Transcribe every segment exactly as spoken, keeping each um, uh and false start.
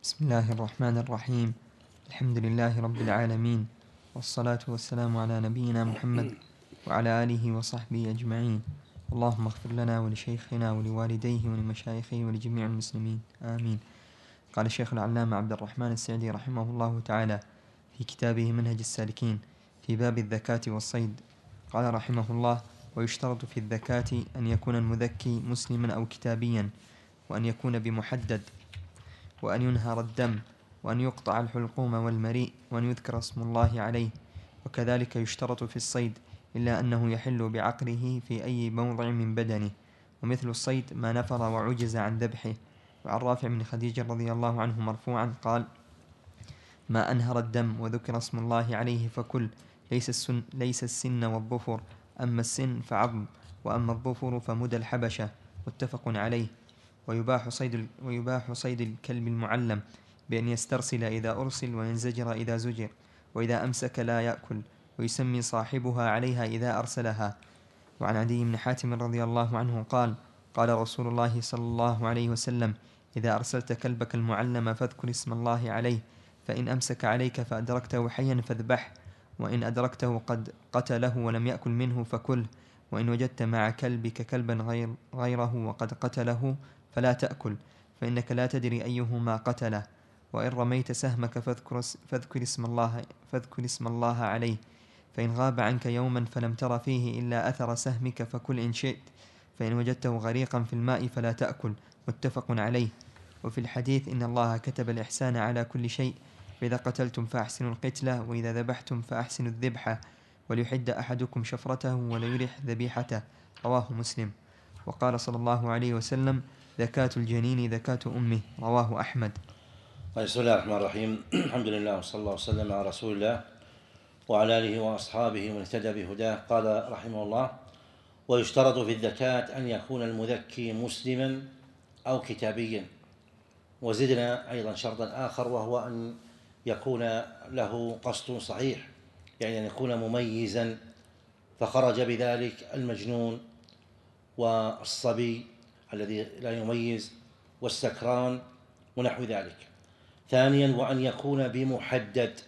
بسم الله الرحمن الرحيم. الحمد لله رب العالمين، والصلاة والسلام على نبينا محمد وعلى آله وصحبه أجمعين. اللهم اغفر لنا ولشيخنا ولوالديه ولمشايخه ولجميع المسلمين، آمين. قال الشيخ العلامة عبد الرحمن السعدي رحمه الله تعالى في كتابه منهج السالكين في باب الذكاة والصيد، قال رحمه الله: ويشترط في الذكاة أن يكون المذكي مسلما أو كتابيا، وأن يكون بمحدد، وأن ينهر الدم، وأن يقطع الحلقوم والمريء، وأن يذكر اسم الله عليه. وكذلك يشترط في الصيد، إلا أنه يحل بعقله في أي موضع من بدنه، ومثل الصيد ما نفر وعجز عن ذبحه. وعن رافع بن خديج رضي الله عنه مرفوعا قال: ما أنهر الدم وذكر اسم الله عليه فكل، ليس, السن ليس السن والظفر، أما السن فعظم، وأما الظفر فمدى الحبشة. متفق عليه. ويباح صيد, ويباح صيد الكلب المعلم بأن يسترسل إذا أرسل، وينزجر إذا زجر، وإذا أمسك لا يأكل، ويسمي صاحبها عليها إذا أرسلها. وعن عدي بن حاتم رضي الله عنه قال: قال رسول الله صلى الله عليه وسلم: إذا أرسلت كلبك المعلم فاذكر اسم الله عليه، فإن أمسك عليك فأدركته حيا فاذبحه، وإن أدركته قد قتله ولم يأكل منه فكله، وإن وجدت مع كلبك كلبا غير غيره وقد قتله فلا تأكل، فإنك لا تدري أيهما قتله. وإن رميت سهمك فاذكر, فاذكر, اسم الله فاذكر اسم الله عليه، فإن غاب عنك يوما فلم تر فيه إلا أثر سهمك فكل إن شئت، فإن وجدته غريقا في الماء فلا تأكل. متفق عليه. وفي الحديث: إن الله كتب الإحسان على كل شيء، فإذا قتلتم فأحسنوا القتلة، وإذا ذبحتم فأحسنوا الذبحة، وليحد أحدكم شفرته وليرح ذبيحته. رواه مسلم. وقال صلى الله عليه وسلم: ذكاة الجنين ذكاة أمه. رواه أحمد. بسم الله الرحمن الرحيم. الحمد لله وصلى الله وسلم على رسول الله وعلى آله وأصحابه ومن اهتدى بهداه. قال رحمه الله: ويشترط في الذكاة أن يكون المذكي مسلما أو كتابيا. وزدنا أيضا شرطا آخر، وهو أن يكون له قصد صحيح، يعني أن يكون مميزا، فخرج بذلك المجنون والصبي الذي لا يميز والسكران ونحو ذلك. ثانيا: وأن يكون بمحدد،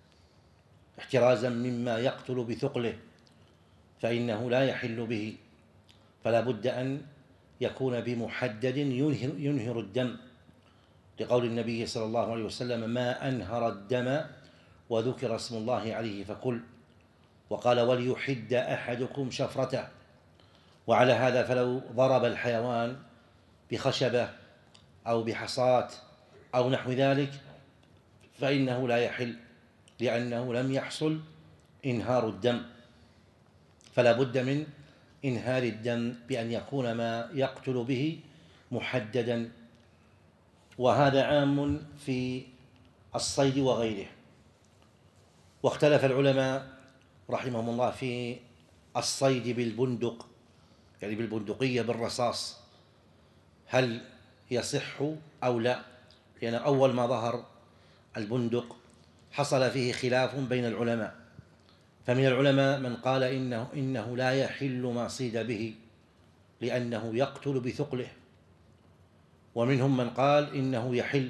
احترازا مما يقتل بثقله، فإنه لا يحل به، فلا بد أن يكون بمحدد ينهر, ينهر الدم، لقول النبي صلى الله عليه وسلم: ما أنهر الدم وذكر اسم الله عليه فكل. وقال: وليحد أحدكم شفرته. وعلى هذا فلو ضرب الحيوان بخشبة أو بحصاة أو نحو ذلك فإنه لا يحل، لأنه لم يحصل إنهار الدم، فلا بد من إنهار الدم بأن يكون ما يقتل به محددا. وهذا عام في الصيد وغيره. واختلف العلماء رحمهم الله في الصيد بالبندق، يعني بالبندقية بالرصاص، هل يصح أو لا؟ لأن يعني أول ما ظهر البندق حصل فيه خلاف بين العلماء، فمن العلماء من قال إنه, إنه لا يحل ما صيد به لأنه يقتل بثقله، ومنهم من قال إنه يحل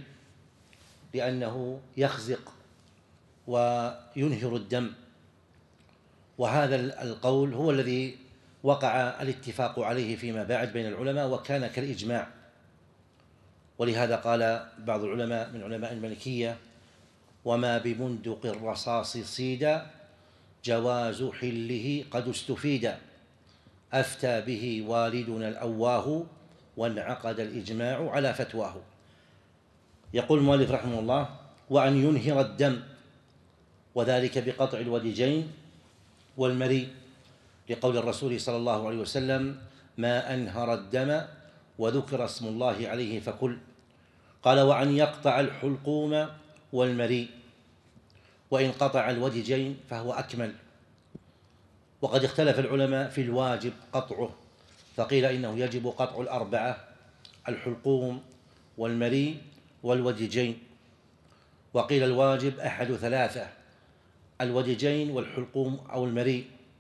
لأنه يخزق وينهر الدم. وهذا القول هو الذي وقع الاتفاق عليه فيما بعد بين العلماء، وكان كالإجماع. ولهذا قال بعض العلماء من علماء المالكية: وما ببندق الرصاص صيد جواز حله قد استفيد، أفتى به والدنا الأواه، وانعقد الإجماع على فتواه. يقول المؤلف رحمه الله: وأن ينهر الدم، وذلك بقطع الودجين والمريء، لقول الرسول صلى الله عليه وسلم: ما أنهر الدم وذكر اسم الله عليه فكل. قال: وأن يقطع الحلقوم والمريء، وإن قطع الودجين فهو أكمل. وقد اختلف العلماء في الواجب قطعه، فقيل إنه يجب قطع الأربعة: الحلقوم والمريء والودجين، وقيل الواجب أحد ثلاثة: الودجين والحلقوم أو المريء.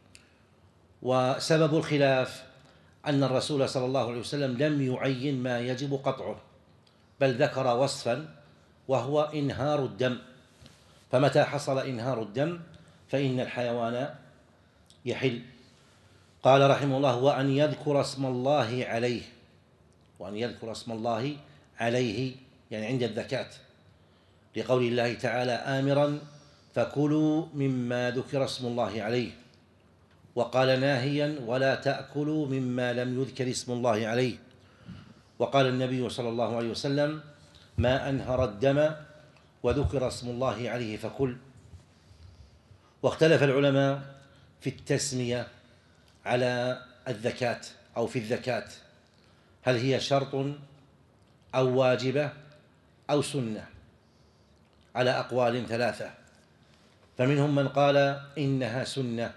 وسبب الخلاف أن الرسول صلى الله عليه وسلم لم يعين ما يجب قطعه، بل ذكر وصفا وهو إنهار الدم. فمتى حصل إنهار الدم فإن الحيوان يحل. قال رحمه الله: وأن يذكر اسم الله عليه، وأن يذكر اسم الله عليه يعني عند الذكاة، لقول الله تعالى آمرا: فكلوا مما ذكر اسم الله عليه. وقال ناهيا: ولا تأكلوا مما لم يذكر اسم الله عليه. وقال النبي صلى الله عليه وسلم: ما أنهر الدم وذكر اسم الله عليه فكل. واختلف العلماء في التسمية على الذكاة أو في الذكاة، هل هي شرط أو واجبة أو سنة، على أقوال ثلاثة. فمنهم من قال إنها سنة،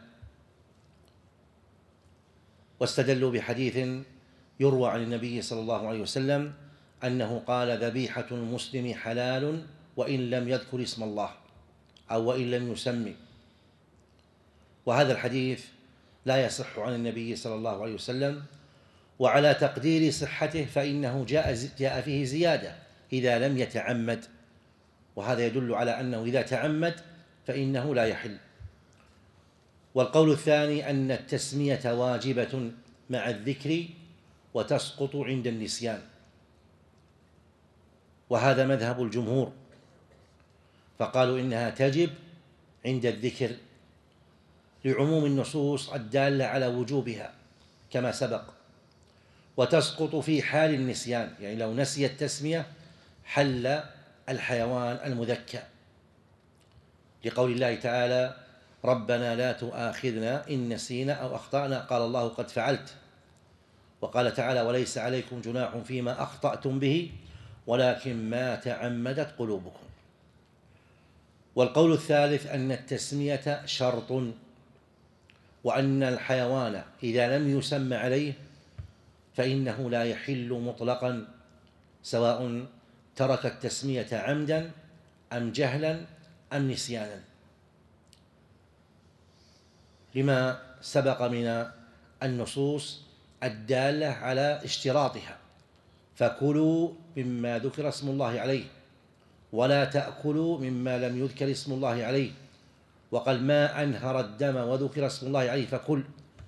واستدلوا بحديث يروى عن النبي صلى الله عليه وسلم أنه قال: ذبيحة المسلم حلال وإن لم يذكر اسم الله أو وإن لم يسمي. وهذا الحديث لا يصح عن النبي صلى الله عليه وسلم، وعلى تقدير صحته فإنه جاء جاء فيه زيادة إذا لم يتعمد، وهذا يدل على أنه إذا تعمد فإنه لا يحل. والقول الثاني أن التسمية واجبة مع الذكر وتسقط عند النسيان، وهذا مذهب الجمهور، فقالوا إنها تجب عند الذكر لعموم النصوص الدالة على وجوبها كما سبق، وتسقط في حال النسيان، يعني لو نسي التسمية حل الحيوان المذكى، لقول الله تعالى: ربنا لا تؤاخذنا إن نسينا أو أخطأنا، قال الله: قد فعلت. وقال تعالى: وليس عليكم جناح فيما أخطأتم به ولكن ما تعمدت قلوبكم. والقول الثالث أن التسمية شرط، وأن الحيوان إذا لم يسمى عليه فإنه لا يحل مطلقا، سواء ترك التسمية عمدا أم جهلا أم نسيانا، لما سبق من النصوص الدالة على اشتراطها: فكلوا مما ذكر اسم الله عليه ولا تأكلوا مما لم يذكر اسم الله عليه. وقال: ما أنهر الدم وذكر اسم الله عليه فكل.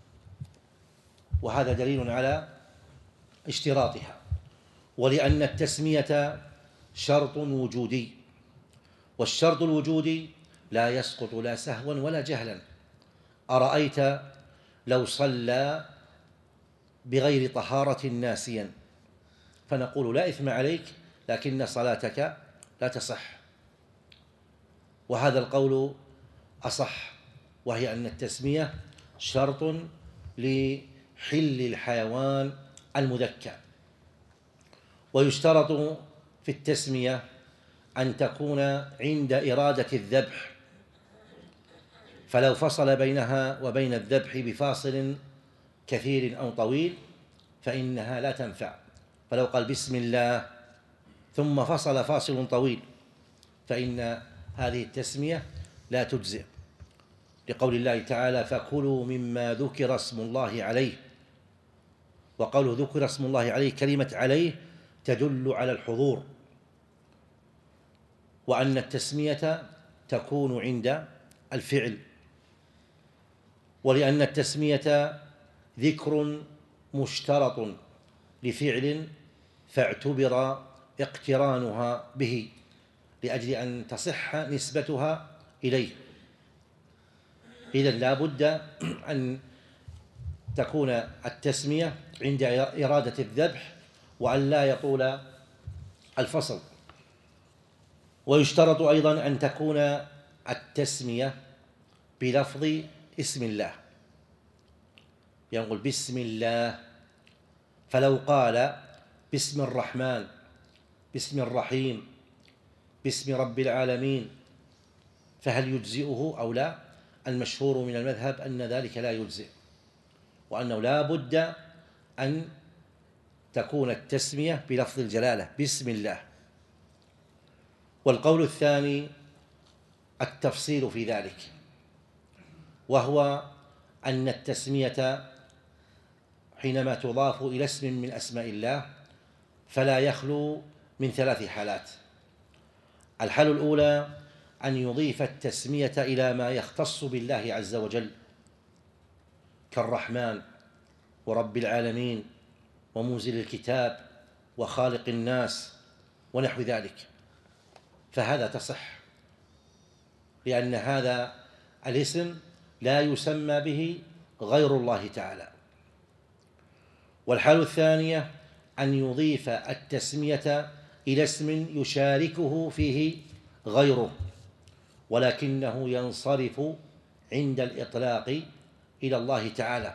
وهذا دليل على اشتراطها. ولأن التسمية شرط وجودي، والشرط الوجودي لا يسقط لا سهوا ولا جهلا. أرأيت لو صلى بغير طهارة ناسيا، فنقول: لا إثم عليك لكن صلاتك لا تصح. وهذا القول أصح، وهي أن التسمية شرط لحل الحيوان المذكى. ويشترط في التسمية أن تكون عند إرادة الذبح، فلو فصل بينها وبين الذبح بفاصل كثير أو طويل فإنها لا تنفع. فلو قال بسم الله ثم فصل فاصل طويل فإن هذه التسمية لا تجزئ، لقول الله تعالى: فكلوا مما ذكر اسم الله عليه. وقوله ذكر اسم الله عليه، كلمة عليه تدل على الحضور، وأن التسمية تكون عند الفعل. ولأن التسمية ذكر مشترط لفعل فاعتبر اقترانها به لأجل أن تصح نسبتها إليه. إذن لا بد أن تكون التسمية عند إرادة الذبح وأن لا يطول الفصل. ويشترط أيضا أن تكون التسمية بلفظ اسم الله، يقول بسم الله. فلو قال باسم الرحمن، باسم الرحيم، باسم رب العالمين، فهل يجزئه أو لا؟ المشهور من المذهب أن ذلك لا يجزئ، وأنه لا بد أن تكون التسمية بلفظ الجلالة بسم الله. والقول الثاني التفصيل في ذلك، وهو أن التسمية حينما تضاف إلى اسم من أسماء الله فلا يخلو من ثلاث حالات: الحالة الأولى أن يضيف التسمية إلى ما يختص بالله عز وجل كالرحمن ورب العالمين ومنزل الكتاب وخالق الناس ونحو ذلك، فهذا تصح، لأن هذا الاسم لا يسمى به غير الله تعالى. والحالة الثانية أن يضيف التسمية إلى اسم يشاركه فيه غيره ولكنه ينصرف عند الإطلاق إلى الله تعالى،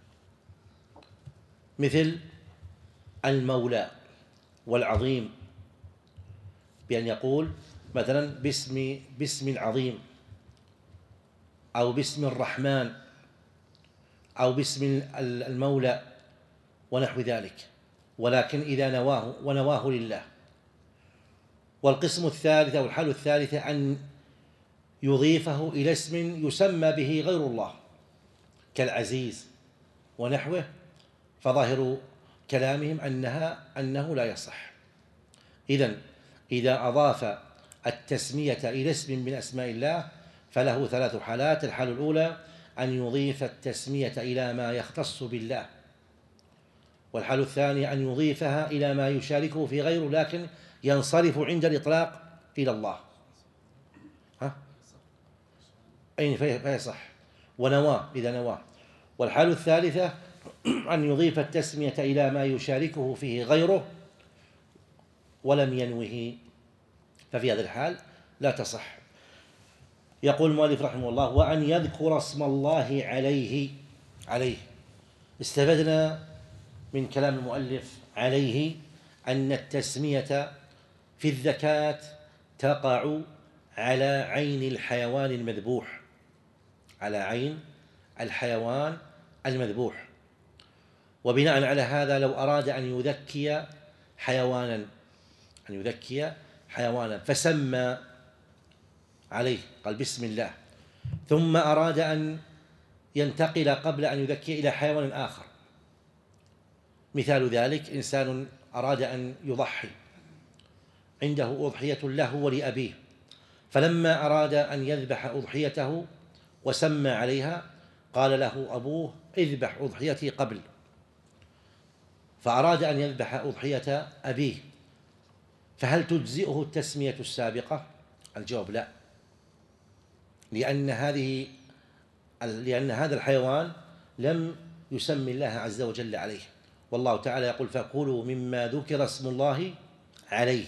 مثل المولى والعظيم، بأن يقول مثلا باسم باسم العظيم أو باسم الرحمن أو باسم المولى ونحو ذلك، ولكن إذا نواه ونواه لله. والقسم الثالث أو الحالة الثالثة أن يضيفه إلى اسم يسمى به غير الله كالعزيز ونحوه، فظاهر كلامهم أنها أنه لا يصح. إذن إذا أضاف التسمية إلى اسم من أسماء الله فله ثلاث حالات. الحالة الأولى أن يضيف التسمية إلى ما يختص بالله، والحالة الثانية أن يضيفها إلى ما يشاركه في غيره لكن ينصرف عند الإطلاق إلى الله، ها؟ أي فيصح ونواه إذا نواه. والحالة الثالثة أن يضيف التسمية إلى ما يشاركه فيه غيره ولم ينوه، ففي هذا الحال لا تصح. يقول المؤلف رحمه الله: وأن يذكر اسم الله عليه. عليه استفدنا من كلام المؤلف عليه أن التسمية في الزكاة تقع على عين الحيوان المذبوح، على عين الحيوان المذبوح. وبناء على هذا لو أراد أن يذكي حيوانا أن يذكي حيوانا فسمى عليه، قال بسم الله، ثم أراد أن ينتقل قبل أن يذكي إلى حيوان آخر، مثال ذلك إنسان أراد أن يضحي، عنده أضحية له ولأبيه، فلما أراد أن يذبح أضحيته وسمى عليها قال له أبوه: اذبح أضحيتي قبل، فأراد أن يذبح أضحية أبيه، فهل تجزئه التسمية السابقة؟ الجواب لا، لأن هذه لأن هذا الحيوان لم يسمي الله عز وجل عليه، والله تعالى يقول: فكلوا مما ذكر اسم الله عليه.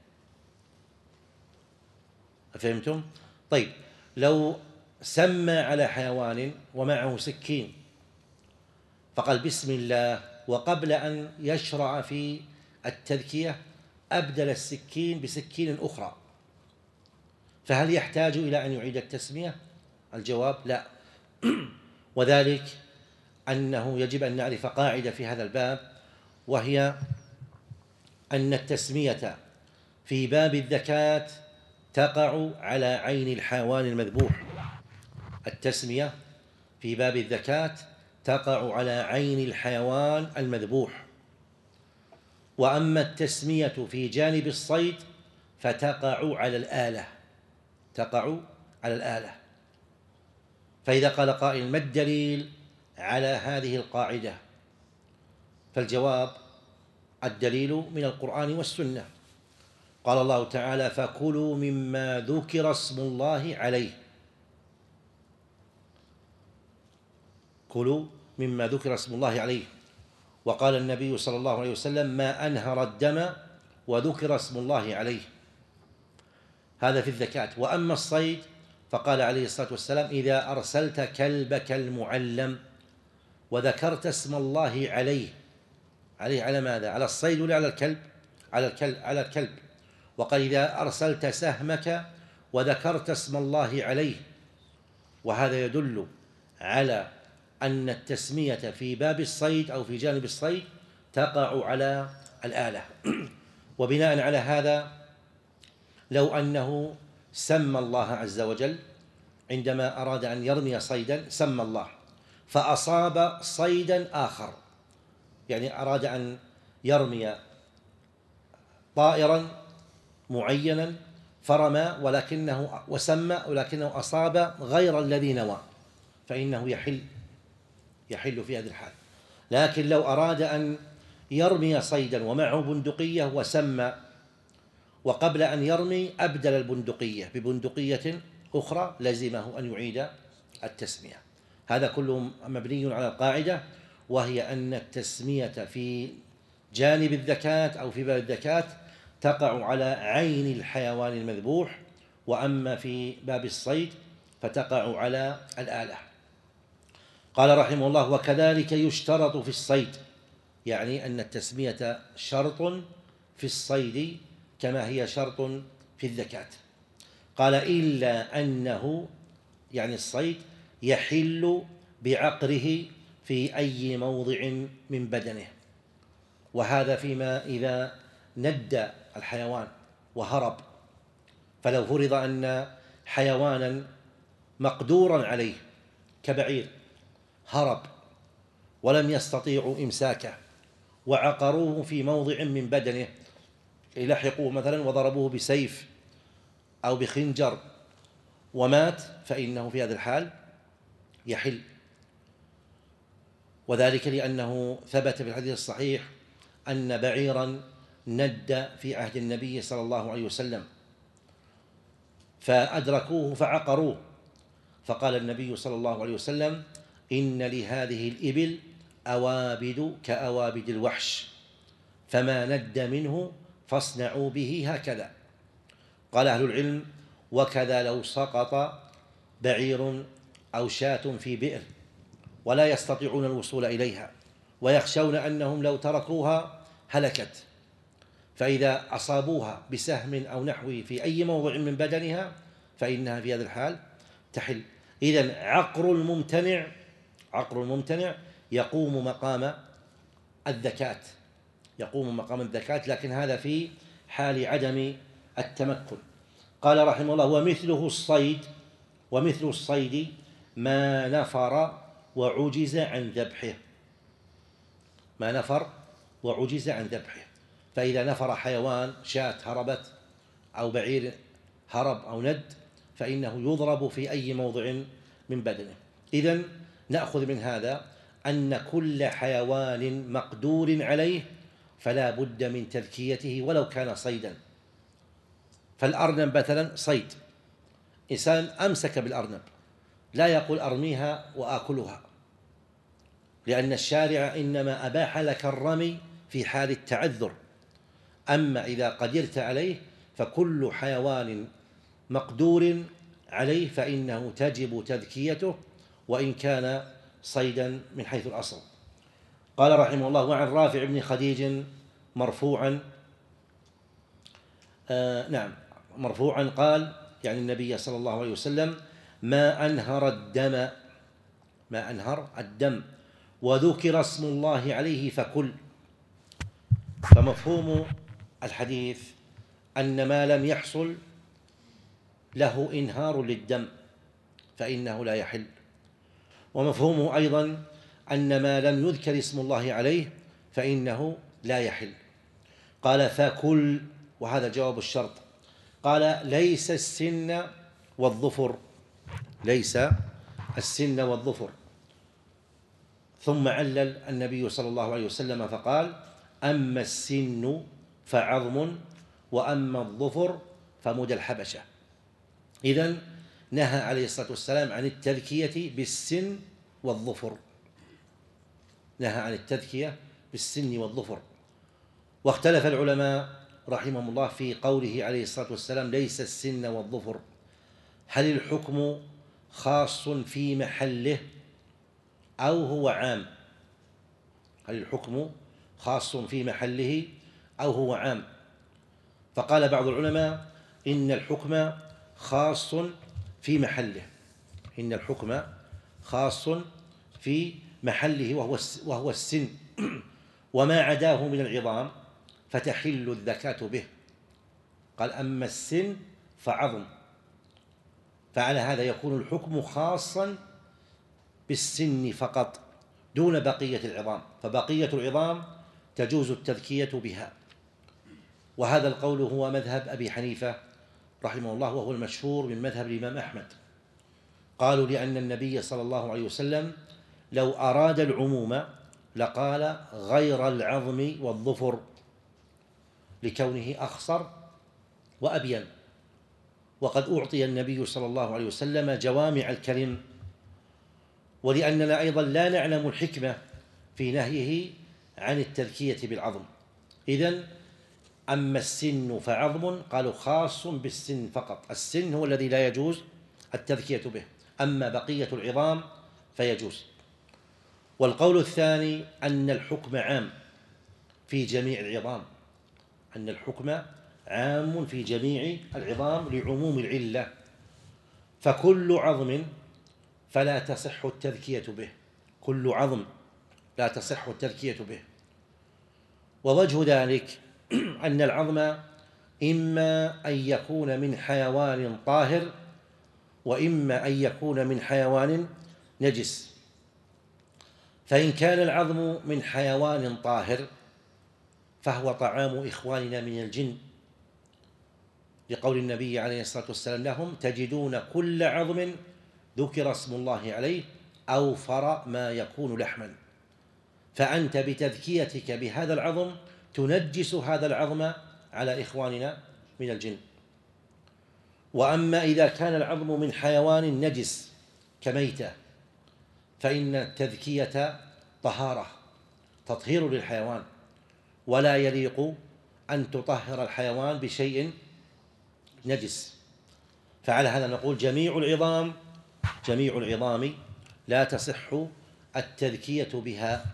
فهمتم؟ طيب، لو سمى على حيوان ومعه سكين فقال بسم الله، وقبل أن يشرع في التذكية أبدل السكين بسكين أخرى، فهل يحتاج إلى أن يعيد التسمية؟ الجواب لا، وذلك أنه يجب أن نعرف قاعدة في هذا الباب، وهي أن التسمية في باب الزكاة تقع على عين الحيوان المذبوح. التسمية في باب الزكاة تقع على عين الحيوان المذبوح، وأما التسمية في جانب الصيد فتقع على الآلة، تقع على الآلة. فإذا قال قائل: ما الدليل على هذه القاعدة؟ فالجواب: الدليل من القرآن والسنة. قال الله تعالى: فكلوا مما ذكر اسم الله عليه. كلوا مما ذكر اسم الله عليه. وقال النبي صلى الله عليه وسلم: ما أنهر الدم وذكر اسم الله عليه. هذا في الزكاة. وأما الصيد فقال عليه الصلاة والسلام: إذا أرسلت كلبك المعلم وذكرت اسم الله عليه. عليه على ماذا؟ على الصيد ولا على الكلب؟ على الكلب، على الكلب. وقال: إذا أرسلت سهمك وذكرت اسم الله عليه. وهذا يدل على أن التسمية في باب الصيد أو في جانب الصيد تقع على الآلة. وبناء على هذا لو أنه سمى الله عز وجل عندما أراد أن يرمي صيدا، سمى الله فأصاب صيدا آخر، يعني أراد أن يرمي طائرا معينا فرمى ولكنه وسمى ولكنه أصاب غير الذي نوى فإنه يحل يحل في هذه الحال. لكن لو أراد أن يرمي صيدا ومعه بندقية وسمى، وقبل أن يرمي أبدل البندقية ببندقية أخرى، لزمه أن يعيد التسمية. هذا كله مبني على القاعدة، وهي أن التسمية في جانب الذكاة أو في باب الذكاة تقع على عين الحيوان المذبوح، وأما في باب الصيد فتقع على الآلة. قال رحمه الله: وكذلك يشترط في الصيد، يعني أن التسمية شرط في الصيد كما هي شرط في الذكاة. قال: إلا أنه، يعني الصيد، يحل بعقره في أي موضع من بدنه، وهذا فيما إذا ند الحيوان وهرب. فلو فرض أن حيوانا مقدورا عليه كبعير هرب ولم يستطيعوا إمساكه وعقروه في موضع من بدنه، لحقوه مثلا وضربوه بسيف أو بخنجر ومات، فإنه في هذا الحال يحل. وذلك لأنه ثبت في الحديث الصحيح أن بعيرا ند في عهد النبي صلى الله عليه وسلم فأدركوه فعقروه، فقال النبي صلى الله عليه وسلم: إن لهذه الإبل أوابد كأوابد الوحش، فما ند منه فاصنعوا به هكذا. قال أهل العلم: وكذا لو سقط بعير أو شاة في بئر ولا يستطيعون الوصول إليها ويخشون أنهم لو تركوها هلكت، فإذا أصابوها بسهم أو نحوه في أي موضع من بدنها فإنها في هذا الحال تحل. إذن عقر الممتنع عقر الممتنع يقوم مقام الذكاة يقوم مقام الذكاة لكن هذا في حال عدم التمكن. قال رحمه الله: ومثله الصيد ومثل الصيد ما نفر وعجز عن ذبحه ما نفر وعجز عن ذبحه فإذا نفر حيوان، شاة هربت أو بعير هرب أو ند، فإنه يضرب في أي موضع من بدنه. إذن نأخذ من هذا أن كل حيوان مقدور عليه فلا بد من تذكيته ولو كان صيدا. فالأرنب مثلا صيد، إنسان أمسك بالأرنب لا يقول أرميها وآكلها، لأن الشارع إنما أباح لك الرمي في حال التعذر. أما إذا قدرت عليه فكل حيوان مقدور عليه فإنه تجب تذكيته وإن كان صيدا من حيث الأصل. قال رحمه الله: وعن رافع بن خديج مرفوعا آه نعم مرفوعا قال، يعني النبي صلى الله عليه وسلم: ما أنهر الدم ما أنهر الدم وذكر اسم الله عليه فكل. فمفهوم الحديث أن ما لم يحصل له إنهار للدم فإنه لا يحل، ومفهومه أيضا أن ما لم يذكر اسم الله عليه فإنه لا يحل. قال: فكل، وهذا جواب الشرط. قال: ليس السن والظفر ليس السن والظفر ثم علل النبي صلى الله عليه وسلم فقال: أما السن فعظم وأما الظفر فمدى الحبشة. إذن نهى عليه الصلاة والسلام عن التذكية بالسن والظفر نهى عن التذكية بالسن والظفر. واختلف العلماء رحمهم الله في قوله عليه الصلاة والسلام: ليس السن والظفر، هل الحكم خاص في محله أو هو عام؟ هل الحكم خاص في محله أو هو عام؟ فقال بعض العلماء: إن الحكم خاص في محله إن الحكم خاص في محله وهو وهو السن، وما عداه من العظام فتحل الذكاة به. قال: أما السن فعظم، فعلى هذا يكون الحكم خاصا بالسن فقط دون بقية العظام، فبقية العظام تجوز التذكية بها. وهذا القول هو مذهب أبي حنيفة رحمه الله، وهو المشهور من مذهب الإمام أحمد. قالوا لأن النبي صلى الله عليه وسلم لو أراد العموم لقال غير العظم والظفر، لكونه أخصر وأبين. وقد أعطي النبي صلى الله عليه وسلم جوامع الكلم، ولأننا أيضا لا نعلم الحكمة في نهيه عن التذكية بالعظم. إذن أما السن فعظم، قالوا خاص بالسن فقط، السن هو الذي لا يجوز التذكية به، أما بقية العظام فيجوز. والقول الثاني أن الحكم عام في جميع العظام، أن الحكم عام في جميع العظام لعموم العلة، فكل عظم فلا تصح التذكية به، كل عظم لا تصح التذكية به. ووجه ذلك أن العظم إما أن يكون من حيوان طاهر، وإما أن يكون من حيوان نجس. فإن كان العظم من حيوان طاهر فهو طعام إخواننا من الجن، لقول النبي عليه الصلاة والسلام لهم: تجدون كل عظم ذكر اسم الله عليه أوفر ما يكون لحما. فأنت بتذكيتك بهذا العظم تنجس هذا العظم على إخواننا من الجن. وأما إذا كان العظم من حيوان نجس كميتة فإن التذكية طهارة، تطهير للحيوان، ولا يليق أن تطهر الحيوان بشيء نجس. فعلى هذا نقول جميع العظام جميع العظام لا تصح التذكية بها،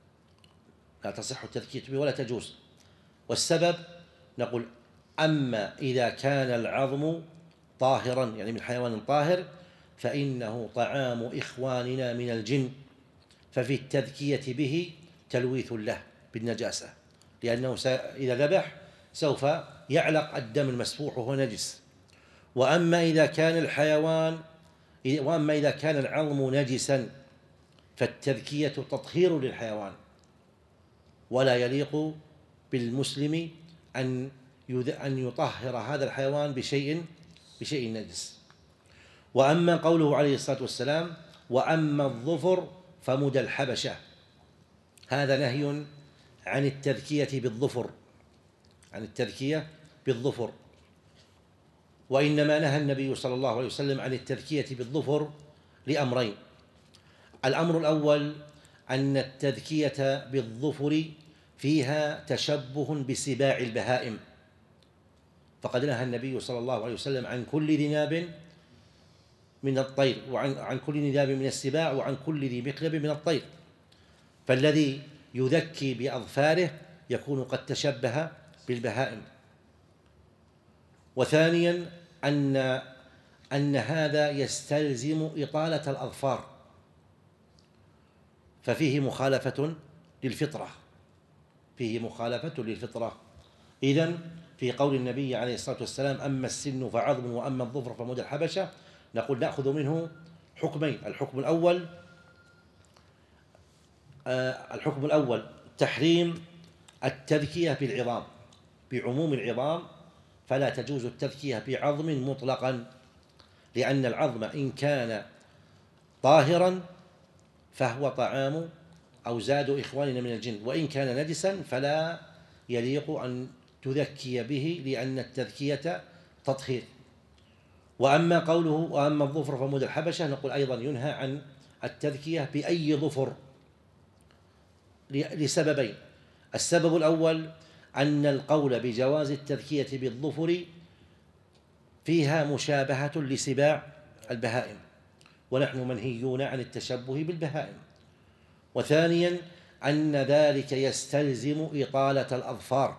لا تصح التذكية بها ولا تجوز. والسبب نقول: أما إذا كان العظم طاهرا، يعني من حيوان طاهر، فإنه طعام إخواننا من الجن، ففي التذكية به تلويث له بالنجاسة، لأنه إذا ذبح سوف يعلق الدم المسفوح وهو نجس. وأما إذا كان الحيوان وأما إذا كان العظم نجسا فالتذكية تطهير للحيوان، ولا يليق بالمسلم أن أن يطهر هذا الحيوان بشيء بشيء نجس. وأما قوله عليه الصلاة والسلام: وأما الظفر فمدى الحبشة، هذا نهي عن التذكية بالظفر، عن التذكية بالظفر. وإنما نهى النبي صلى الله عليه وسلم عن التذكية بالظفر لأمرين: الأمر الأول أن التذكية بالظفر فيها تشبه بسباع البهائم، فقد نهى النبي صلى الله عليه وسلم عن كل ذي ناب من الطير، وعن عن كل ذي ناب من السباع، وعن كل ذي مخلب من الطير. فالذي يذكي بأظفاره يكون قد تشبه بالبهائم. وثانيا أن أن هذا يستلزم إطالة الأظفار، ففيه مخالفة للفطرة، فيه مخالفة للفطرة. إذن في قول النبي عليه الصلاة والسلام: أما السن فعظم وأما الظفر فمدى الحبشة، نقول نأخذ منه حكمين: الحكم الأول آه الحكم الأول تحريم التذكية بالعظام، بعموم العظام فلا تجوز التذكية بعظم مطلقا، لأن العظم إن كان طاهرا فهو طعام أو زاد إخواننا من الجن، وإن كان نجسا فلا يليق أن تذكي به، لأن التذكية تطهير. وأما قوله: وأما الظفر فمدى الحبشة، نقول أيضا ينهى عن التذكية بأي ظفر لسببين: السبب الأول أن القول بجواز التذكية بالظفر فيها مشابهة لسباع البهائم، ونحن منهيون عن التشبه بالبهائم. وثانيا أن ذلك يستلزم إطالة الأظفار،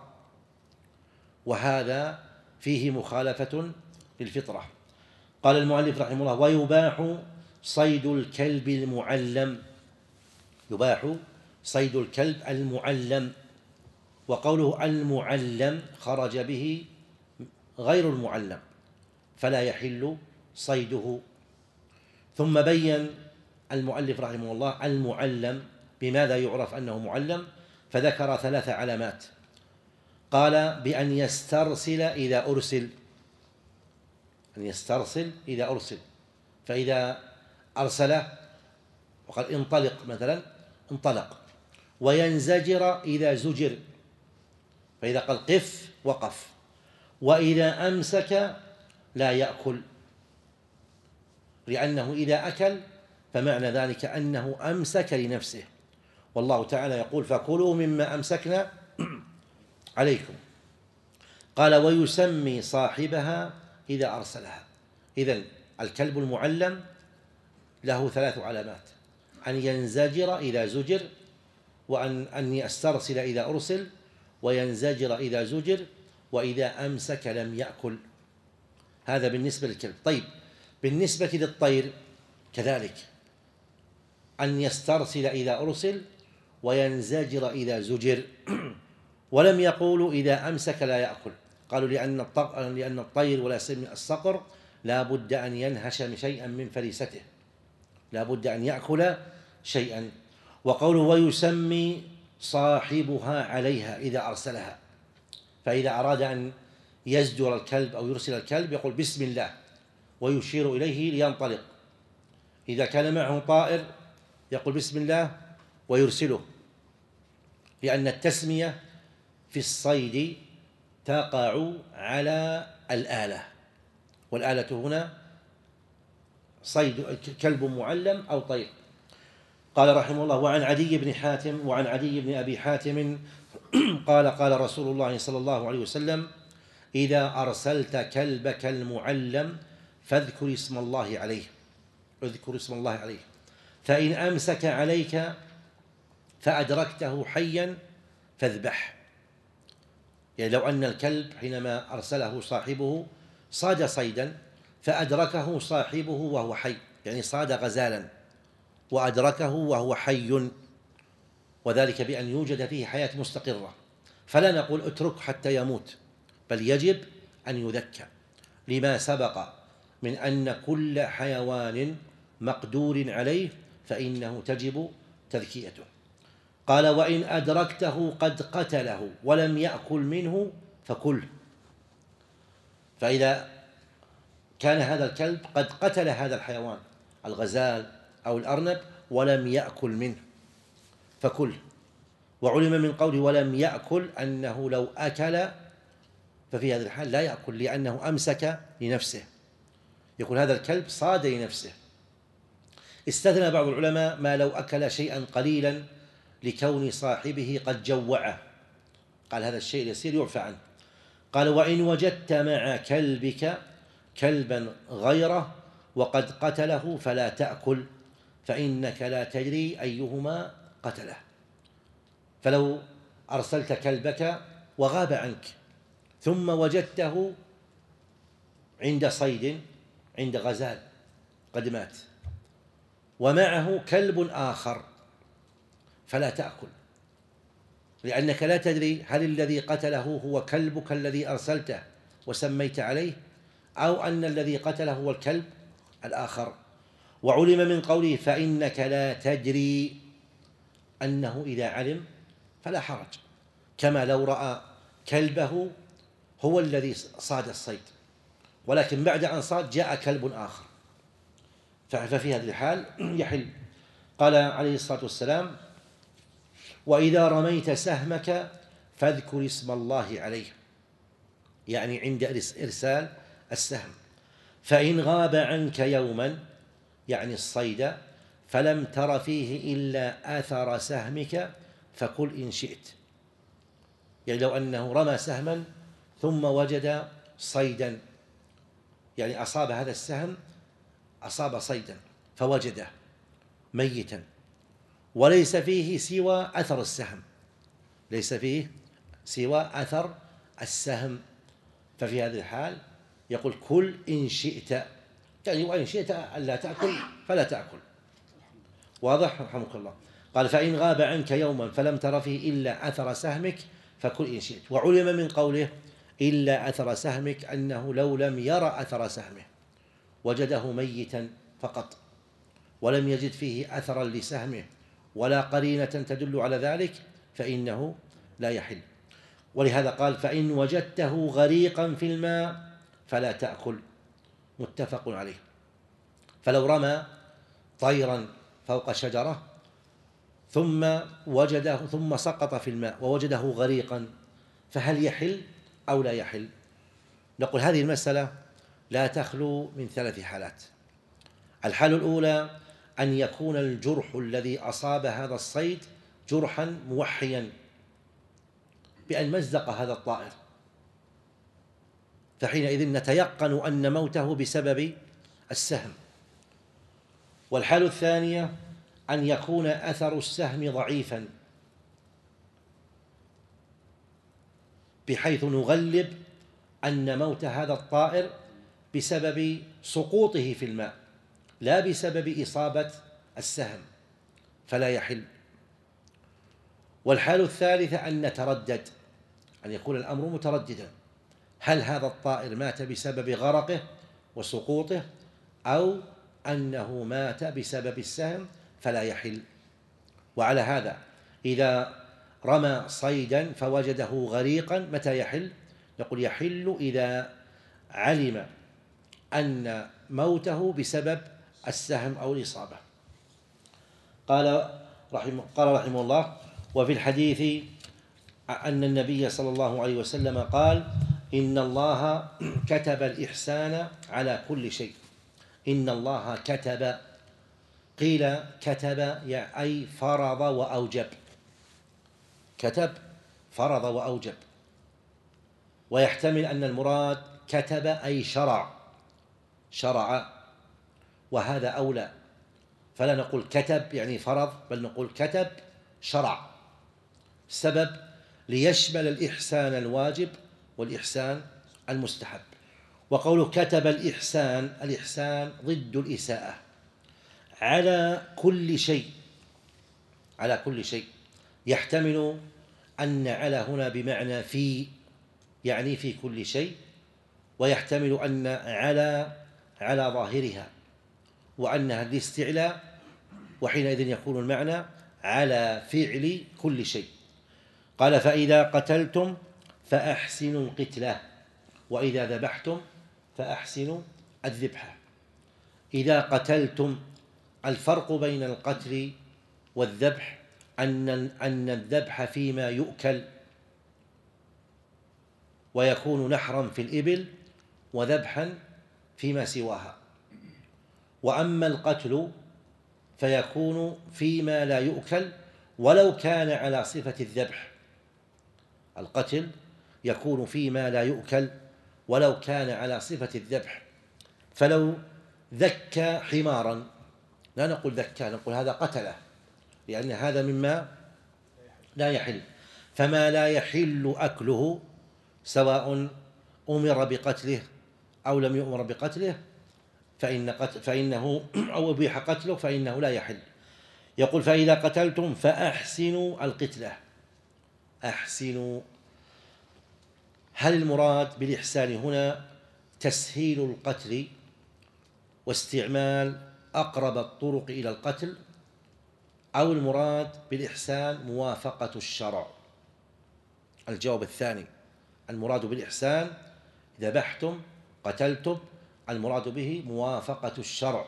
وهذا فيه مخالفة للفطرة. قال المؤلف رحمه الله: ويباح صيد الكلب المعلم، يباح صيد الكلب المعلم. وقوله المعلم خرج به غير المعلم، فلا يحل صيده. ثم بين المؤلف رحمه الله المعلم بماذا يعرف أنه معلم، فذكر ثلاث علامات. قال: بأن يسترسل إذا أرسل، أن يسترسل إذا أرسل، فإذا أرسل وقال انطلق مثلا انطلق، وينزجر إذا زجر، فإذا قال قف وقف، وإذا أمسك لا يأكل، لأنه إذا أكل فمعنى ذلك أنه أمسك لنفسه، والله تعالى يقول فكلوا مما أمسكنا عليكم. قال ويسمي صاحبها إذا أرسلها. إذن الكلب المعلم له ثلاث علامات: أن ينزجر إذا زجر، وأن أن يسترسل إذا أرسل، وينزجر إذا زجر، وإذا أمسك لم يأكل. هذا بالنسبة للكلب. طيب بالنسبة للطير كذلك، أن يسترسل إذا أرسل، وينزجر إذا زجر. ولم يقولوا إذا أمسك لا يأكل، قالوا لأن لأن الطير ولا سيما الصقر لا بد أن ينهش شيئا من فريسته، لا بد أن يأكل شيئا. وقوله ويسمي صاحبها عليها إذا أرسلها، فإذا أراد أن يزجر الكلب أو يرسل الكلب يقول بسم الله ويشير إليه لينطلق. إذا كان معه طائر يقول بسم الله ويرسله، لأن التسمية في الصيد تقع على الآلة، والآلة هنا صيد كلب معلم أو طير. قال رحمه الله وعن عدي بن حاتم وعن عدي بن أبي حاتم قال قال رسول الله صلى الله عليه وسلم إذا أرسلت كلبك المعلم فاذكر اسم الله عليه، اذكر اسم الله عليه، فإن أمسك عليك فأدركته حيا فاذبح. يعني لو أن الكلب حينما أرسله صاحبه صاد صيدا فأدركه صاحبه وهو حي، يعني صاد غزالا وأدركه وهو حي، وذلك بأن يوجد فيه حياة مستقرة، فلا نقول اترك حتى يموت، بل يجب أن يذكى، لما سبق من أن كل حيوان مقدور عليه فإنه تجب تذكيته. قال وإن أدركته قد قتله ولم يأكل منه فكله. فإذا كان هذا الكلب قد قتل هذا الحيوان الغزال أو الأرنب ولم يأكل منه فكله. وعلم من قوله ولم يأكل أنه لو أكل ففي هذا الحال لا يأكل، لأنه أمسك لنفسه، يقول هذا الكلب صاد لنفسه. استثنى بعض العلماء ما لو أكل شيئا قليلا لكون صاحبه قد جوعه، قال هذا الشيء يسير يعفى عنه. قال وإن وجدت مع كلبك كلبا غيره وقد قتله فلا تأكل، فإنك لا تدري أيهما قتله. فلو أرسلت كلبك وغاب عنك ثم وجدته عند صيد عند غزال قد مات ومعه كلب آخر فلا تأكل، لأنك لا تدري هل الذي قتله هو كلبك الذي أرسلته وسميت عليه، أو أن الذي قتله هو الكلب الآخر. وعلم من قوله فإنك لا تدري أنه إذا علم فلا حرج، كما لو رأى كلبه هو الذي صاد الصيد ولكن بعد أن صاد جاء كلب آخر، ففي هذه الحال يحل. قال عليه الصلاة والسلام وإذا رميت سهمك فاذكر اسم الله عليه، يعني عند إرسال السهم، فإن غاب عنك يوما يعني الصيد فلم تر فيه إلا أثر سهمك فكل إن شئت. يعني لو أنه رمى سهما ثم وجد صيدا، يعني أصاب هذا السهم أصاب صيدا فوجده ميتا وليس فيه سوى أثر السهم، ليس فيه سوى أثر السهم، ففي هذه الحال يقول كل إن شئت، يعني وإن شئت ألا تأكل فلا تأكل. واضح رحمك الله. قال فإن غاب عنك يوما فلم تر فيه إلا أثر سهمك فكل إن شئت. وعلم من قوله إلا أثر سهمك أنه لو لم يرى أثر سهمه وجده ميتا فقط ولم يجد فيه أثرا لسهمه ولا قرينة تدل على ذلك فإنه لا يحل. ولهذا قال فإن وجدته غريقا في الماء فلا تأكل، متفق عليه. فلو رمى طيرا فوق شجرة ثم وجده ثم سقط في الماء ووجده غريقا، فهل يحل أو لا يحل؟ نقول هذه المسألة لا تخلو من ثلاث حالات. الحالة الأولى أن يكون الجرح الذي أصاب هذا الصيد جرحا موحيا بأن مزق هذا الطائر، فحينئذ نتيقن أن موته بسبب السهم. والحالة الثانية أن يكون أثر السهم ضعيفا بحيث نغلب أن موت هذا الطائر بسبب سقوطه في الماء لا بسبب إصابة السهم، فلا يحل. والحالة الثالثة أن نتردد، أن يكون الأمر مترددا، هل هذا الطائر مات بسبب غرقه وسقوطه أو أنه مات بسبب السهم، فلا يحل. وعلى هذا إذا رمى صيدا فوجده غريقا متى يحل؟ نقول يحل إذا علم أن موته بسبب السهم أو الإصابة. قال رحمه, قال رحمه الله: وفي الحديث أن النبي صلى الله عليه وسلم قال: إن الله كتب الإحسان على كل شيء. إن الله كتب، قيل كتب أي فرض وأوجب، كتب فرض وأوجب، ويحتمل أن المراد كتب أي شرع شرع، وهذا أولى، فلا نقول كتب يعني فرض، بل نقول كتب شرع. السبب ليشمل الإحسان الواجب والإحسان المستحب. وقوله كتب الإحسان، الإحسان ضد الإساءة، على كل شيء، على كل شيء. يحتمل أن على هنا بمعنى في، يعني في كل شيء، ويحتمل أن على على ظاهرها وأنها الاستعلاء، وحينئذ يكون المعنى على فعل كل شيء. قال: فإذا قتلتم فأحسنوا القتلة وإذا ذبحتم فأحسنوا الذبحة. إذا قتلتم، الفرق بين القتل والذبح أن أن الذبح فيما يؤكل ويكون نحرا في الإبل، وذبحا فيما سواها. وأما القتل فيكون فيما لا يؤكل ولو كان على صفة الذبح. القتل يكون فيما لا يؤكل ولو كان على صفة الذبح. فلو ذكى حمارا لا نقول ذكى، نقول هذا قتله، لأن هذا مما لا يحل. فما لا يحل أكله سواء أمر بقتله أو لم يؤمر بقتله فإن قتل فإنه أو أبيح قتله فإنه لا يحل. يقول: فإذا قتلتم فأحسنوا القتلة. أحسنوا، هل المراد بالإحسان هنا تسهيل القتل واستعمال أقرب الطرق إلى القتل، أو المراد بالإحسان موافقة الشرع؟ الجواب الثاني، المراد بالإحسان ذبحتم قتلتم، المراد به موافقة الشرع.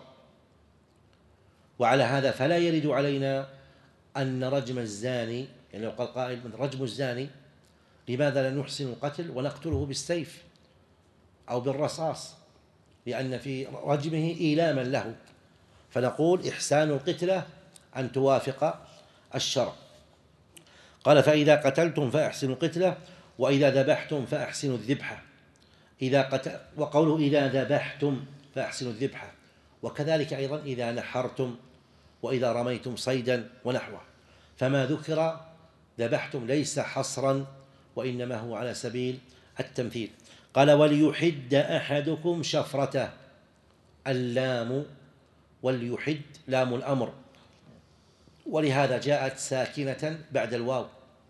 وعلى هذا فلا يرد علينا أن رجم الزاني، يعني لو قال قائل من رجم الزاني لماذا لا نحسن القتل ونقتله بالسيف أو بالرصاص، لأن في رجمه إيلاما له، فنقول إحسان القتلة أن توافق الشرع. قال: فإذا قتلتم فأحسنوا القتلة وإذا ذبحتم فأحسنوا الذبحة. إذا قتل، وقوله إذا ذبحتم فأحسنوا الذبحة، وكذلك أيضا إذا نحرتم وإذا رميتم صيدا ونحوه. فما ذكر ذبحتم ليس حصرا وإنما هو على سبيل التمثيل. قال: وليحد أحدكم شفرته. اللام وليحد لام الأمر، ولهذا جاءت ساكنة بعد الواو،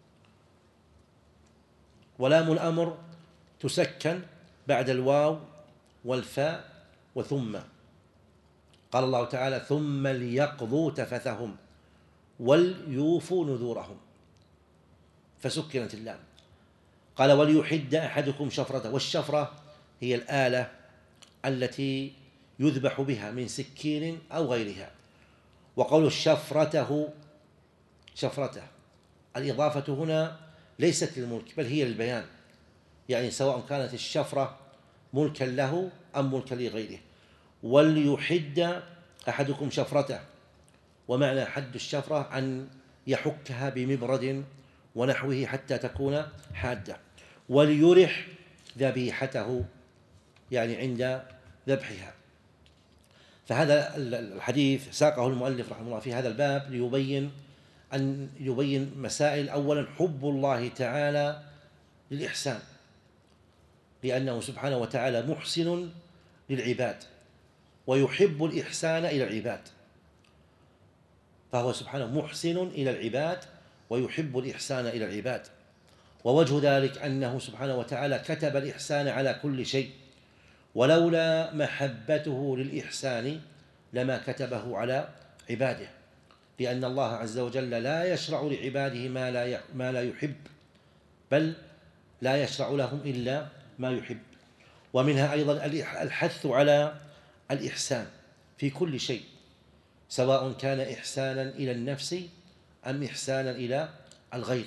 ولام الأمر تسكن بعد الواو والفاء وثم. قال الله تعالى: ثم ليقضوا تفثهم وليوفوا نذورهم، فسكنت اللام. قال: وليحد أحدكم شفرته، والشفرة هي الآلة التي يذبح بها من سكين أو غيرها. وقول شفرته شفرته الإضافة هنا ليست للملك بل هي للبيان، يعني سواء كانت الشفرة ملكا له أم ملكا لغيره. وليحد أحدكم شفرته، ومعنى حد الشفرة أن يحكها بمبرد ونحوه حتى تكون حادة. وليرح ذبيحته يعني عند ذبحها. فهذا الحديث ساقه المؤلف رحمه الله في هذا الباب ليبين أن يبين مسائل. أولا حب الله تعالى للإحسان، لأنه سبحانه وتعالى محسن للعباد ويحب الإحسان إلى العباد، فهو سبحانه محسن إلى العباد ويحب الإحسان إلى العباد. ووجه ذلك أنه سبحانه وتعالى كتب الإحسان على كل شيء، ولولا محبته للإحسان لما كتبه على عباده، لأن الله عز وجل لا يشرع لعباده ما لا ما لا يحب، بل لا يشرع لهم إلا ما يحب. ومنها أيضا الحث على الإحسان في كل شيء، سواء كان إحسانا إلى النفس أم إحسانا إلى الغير،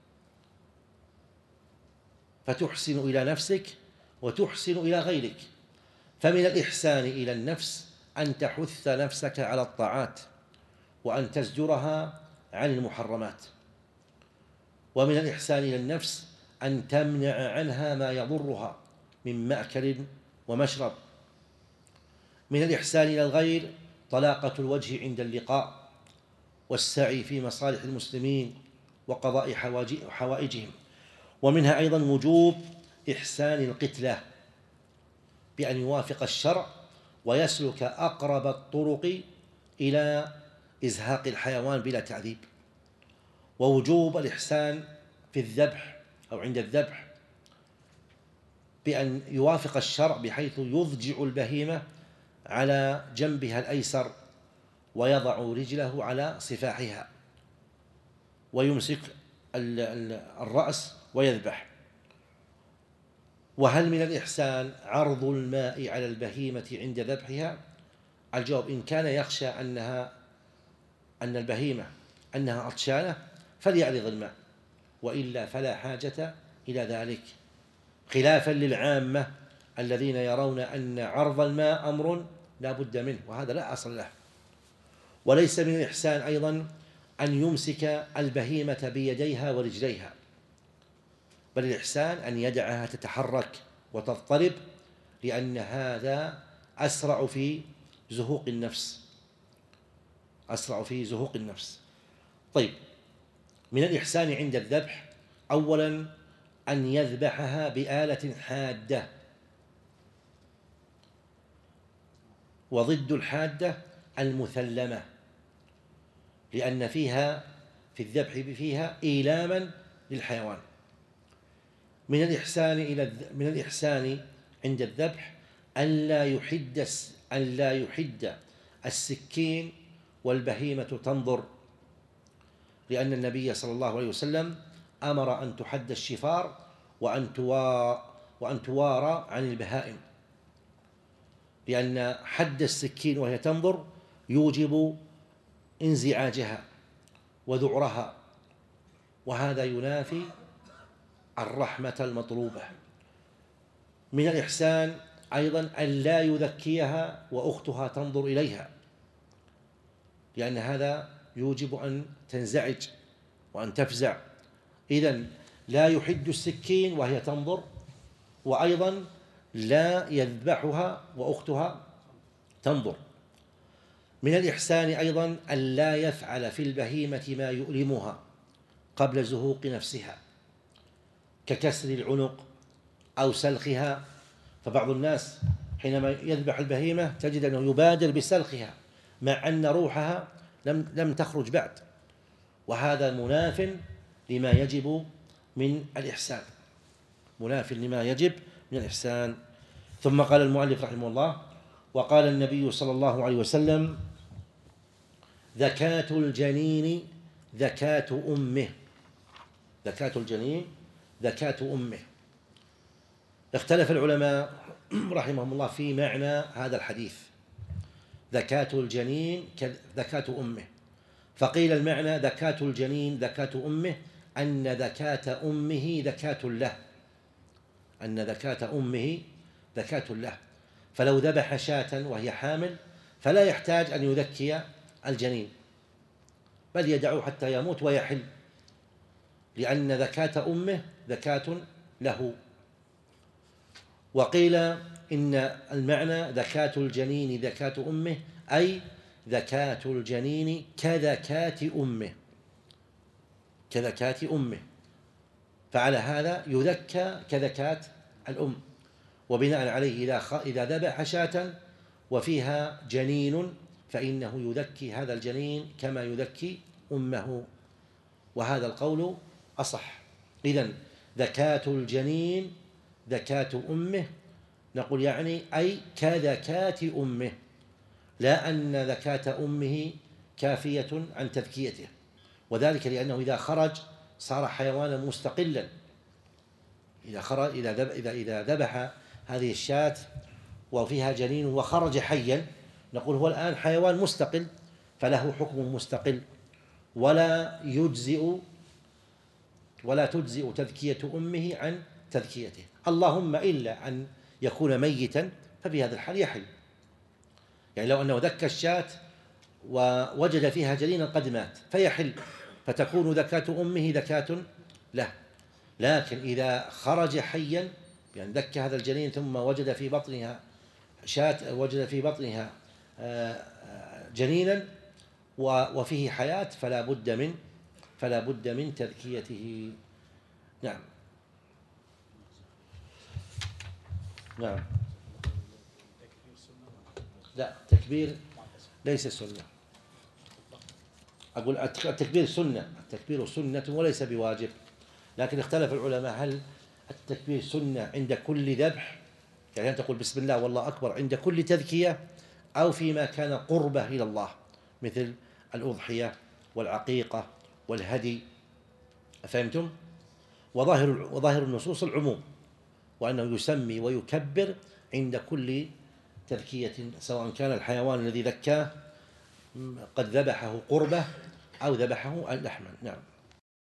فتحسن إلى نفسك وتحسن إلى غيرك. فمن الإحسان إلى النفس أن تحث نفسك على الطاعات وأن تزجرها عن المحرمات. ومن الإحسان إلى النفس أن تمنع عنها ما يضرها من مأكل ومشرب. من الإحسان إلى الغير طلاقة الوجه عند اللقاء والسعي في مصالح المسلمين وقضاء حوائجهم. ومنها أيضا وجوب إحسان القتلة بأن يوافق الشرع ويسلك أقرب الطرق إلى إزهاق الحيوان بلا تعذيب. ووجوب الإحسان في الذبح أو عند الذبح بأن يوافق الشرع بحيث يضجع البهيمة على جنبها الأيسر ويضع رجله على صفاحها ويمسك الرأس ويذبح. وهل من الإحسان عرض الماء على البهيمة عند ذبحها؟ الجواب إن كان يخشى أنها أن البهيمة أنها عطشانة فليعرض الماء، وإلا فلا حاجة إلى ذلك، خلافا للعامة الذين يرون أن عرض الماء أمر لا بد منه، وهذا لا أصل له. وليس من الإحسان أيضا أن يمسك البهيمة بيديها ورجليها، بل الإحسان أن يدعها تتحرك وتضطرب، لأن هذا أسرع في زهوق النفس أسرع في زهوق النفس. طيب، من الإحسان عند الذبح أولا أن يذبحها بآلة حادة، وضد الحادة المثلمة، لأن فيها في الذبح فيها إيلاما للحيوان. من الإحسان إلى من الإحسان عند الذبح أن لا يحد أن لا يحد السكين والبهيمة تنظر، لأن النبي صلى الله عليه وسلم أمر أن تحد الشفار وأن وأن توارى عن البهائم، لأن حد السكين وهي تنظر يوجب انزعاجها وذعرها، وهذا ينافي الرحمة المطلوبة. من الإحسان أيضا أن لا يذكيها وأختها تنظر إليها، لأن هذا يوجب أن تنزعج وأن تفزع. إذن لا يحد السكين وهي تنظر، وأيضا لا يذبحها وأختها تنظر. من الإحسان أيضا أن لا يفعل في البهيمة ما يؤلمها قبل زهوق نفسها، ككسر العنق أو سلخها. فبعض الناس حينما يذبح البهيمة تجد أنه يبادر بسلخها مع أن روحها لم لم تخرج بعد، وهذا مناف لما يجب من الإحسان مناف لما يجب من الإحسان. ثم قال المؤلف رحمه الله: وقال النبي صلى الله عليه وسلم: زكاة الجنين زكاة أمه زكاة الجنين زكاة أمه. اختلف العلماء رحمهم الله في معنى هذا الحديث ذكاة الجنين ذكاة أمه، فقيل المعنى ذكاة الجنين ذكاة أمه أن ذكاة أمه ذكاة له، أن ذكاة أمه ذكاة له، فلو ذبح شاة وهي حامل فلا يحتاج أن يذكي الجنين، بل يدعه حتى يموت ويحل، لأن ذكاة أمه ذكاة له. وقيل إن المعنى ذكاة الجنين ذكاة أمه أي ذكاة الجنين كذكاة أمه، كذكاة أمه، فعلى هذا يذكى كذكاة الأم. وبناء عليه إذا إذا ذبح شاة وفيها جنين فإنه يذكي هذا الجنين كما يذكي أمه، وهذا القول أصح. إذن ذكاة الجنين ذكاة أمه، نقول يعني أي كذكاة أمه، لا أن ذكاة أمه كافية عن تذكيته، وذلك لأنه إذا خرج صار حيوانا مستقلا. إذا خرج إذا ذبح إذا إذا ذبح هذه الشاة وفيها جنين وخرج حيا نقول هو الآن حيوان مستقل، فله حكم مستقل، ولا يجزئ ولا تجزئ تذكية أمه عن تذكيته، اللهم إلا أن يكون ميتا، ففي هذا الحال يحل. يعني لو أنه ذكى الشاة ووجد فيها جنينا قد مات فيحل، فتكون ذكاة أمه ذكاة له. لكن إذا خرج حيا يعني ذكى هذا الجنين ثم وجد في بطنها شاة وجد في بطنها جنينا وفيه حياة فلا بد من فلا بد من تذكيته. نعم نعم لا، التكبير ليس سنة. أقول التكبير سنة، التكبير سنة وليس بواجب، لكن اختلف العلماء هل التكبير سنة عند كل ذبح، يعني أن تقول بسم الله والله أكبر عند كل تذكية، أو فيما كان قربة إلى الله مثل الأضحية والعقيقة والهدي، فهمتم؟ وظاهر وظاهر النصوص العموم، وأنه يسمي ويكبر عند كل تذكية، سواء كان الحيوان الذي ذكاه قد ذبحه قربة أو ذبحه لحما. نعم.